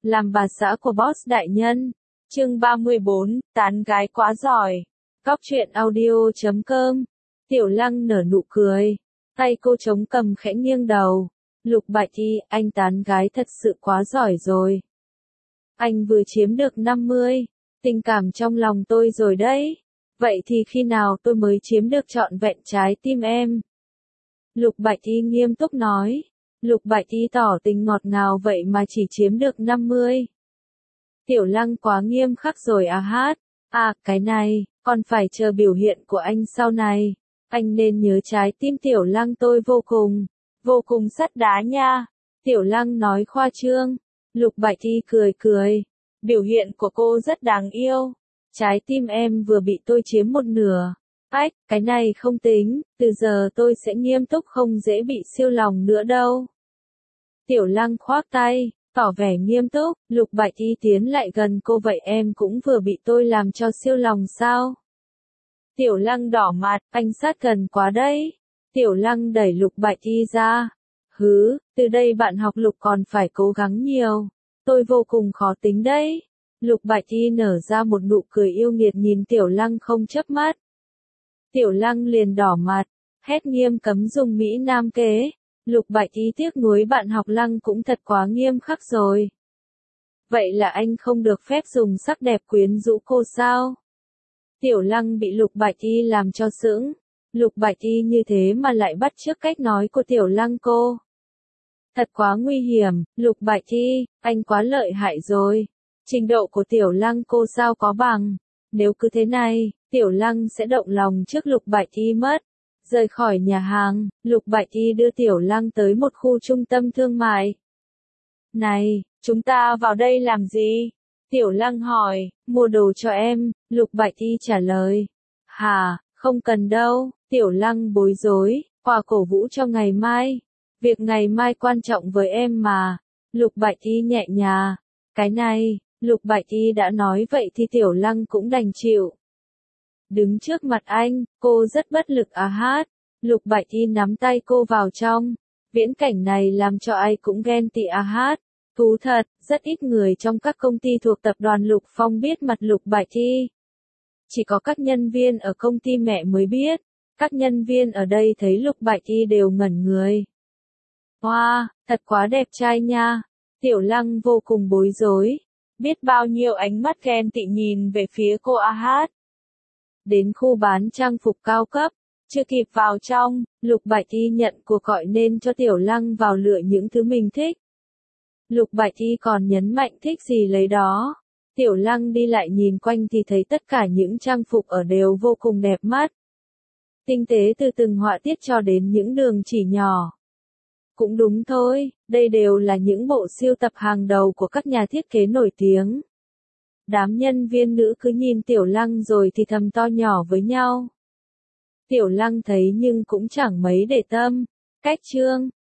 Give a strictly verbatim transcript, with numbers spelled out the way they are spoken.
làm bà xã của boss đại nhân. Chương ba mươi bốn, tán gái quá giỏi. Góc truyện audio chấm com. Tiểu Lăng nở nụ cười. Tay cô chống cầm khẽ nghiêng đầu. Lục Bạch Thi, anh tán gái thật sự quá giỏi rồi. Anh vừa chiếm được năm mươi. Tình cảm trong lòng tôi rồi đấy. Vậy thì khi nào tôi mới chiếm được trọn vẹn trái tim em? Lục Bạch Thi nghiêm túc nói. Lục Bạch Thi tỏ tình ngọt ngào vậy mà chỉ chiếm được năm mươi. Tiểu Lăng quá nghiêm khắc rồi à hát. À, cái này, còn phải chờ biểu hiện của anh sau này. Anh nên nhớ trái tim Tiểu Lăng tôi vô cùng, vô cùng sắt đá nha. Tiểu Lăng nói khoa trương. Lục Bạch Thi cười cười. Biểu hiện của cô rất đáng yêu. Trái tim em vừa bị tôi chiếm một nửa. Ách, cái này không tính, từ giờ tôi sẽ nghiêm túc không dễ bị siêu lòng nữa đâu. Tiểu Lăng khoác tay, tỏ vẻ nghiêm túc. Lục Bạch Thi tiến lại gần cô, vậy em cũng vừa bị tôi làm cho siêu lòng sao? Tiểu Lăng đỏ mặt, anh sát gần quá đấy. Tiểu Lăng đẩy Lục Bạch Thi ra. Hứ, từ đây bạn học Lục còn phải cố gắng nhiều. Tôi vô cùng khó tính đấy. Lục Bạch Thi nở ra một nụ cười yêu nghiệt nhìn Tiểu Lăng không chớp mắt. Tiểu Lăng liền đỏ mặt, hét nghiêm cấm dùng Mỹ Nam kế. Lục Bạch Thi tiếc nuối bạn học Lăng cũng thật quá nghiêm khắc rồi. Vậy là anh không được phép dùng sắc đẹp quyến rũ cô sao? Tiểu Lăng bị Lục Bạch Thi làm cho sững. Lục Bạch Thi như thế mà lại bắt chước cách nói của Tiểu Lăng cô. Thật quá nguy hiểm, Lục Bạch Thi, anh quá lợi hại rồi. Trình độ của Tiểu Lăng cô sao có bằng. Nếu cứ thế này, Tiểu Lăng sẽ động lòng trước Lục Bạch Thi mất. Rời khỏi nhà hàng, Lục Bạch Thi đưa Tiểu Lăng tới một khu trung tâm thương mại. Này, chúng ta vào đây làm gì? Tiểu Lăng hỏi. Mua đồ cho em, Lục Bạch Thi trả lời. Hà, không cần đâu. Tiểu Lăng bối rối, quà cổ vũ cho ngày mai. Việc ngày mai quan trọng với em mà. Lục Bạch Thi nhẹ nhàng. Cái này, Lục Bạch Thi đã nói vậy thì Tiểu Lăng cũng đành chịu. Đứng trước mặt anh, cô rất bất lực à hát. Lục Bạch Thi nắm tay cô vào trong. Viễn cảnh này làm cho ai cũng ghen tị à hát. Thú thật, rất ít người trong các công ty thuộc tập đoàn Lục Phong biết mặt Lục Bạch Thi. Chỉ có các nhân viên ở công ty mẹ mới biết. Các nhân viên ở đây thấy Lục Bạch Thi đều ngẩn người. Wow, thật quá đẹp trai nha. Tiểu Lăng vô cùng bối rối. Biết bao nhiêu ánh mắt ghen tị nhìn về phía cô a hát. Đến khu bán trang phục cao cấp. Chưa kịp vào trong, Lục Bạch Thi nhận cuộc gọi nên cho Tiểu Lăng vào lựa những thứ mình thích. Lục Bạch Thi còn nhấn mạnh thích gì lấy đó. Tiểu Lăng đi lại nhìn quanh thì thấy tất cả những trang phục ở đều vô cùng đẹp mắt. Tinh tế từ từng họa tiết cho đến những đường chỉ nhỏ. Cũng đúng thôi, đây đều là những bộ siêu tập hàng đầu của các nhà thiết kế nổi tiếng. Đám nhân viên nữ cứ nhìn Tiểu Lăng rồi thì thầm to nhỏ với nhau. Tiểu Lăng thấy nhưng cũng chẳng mấy để tâm. Cách chương,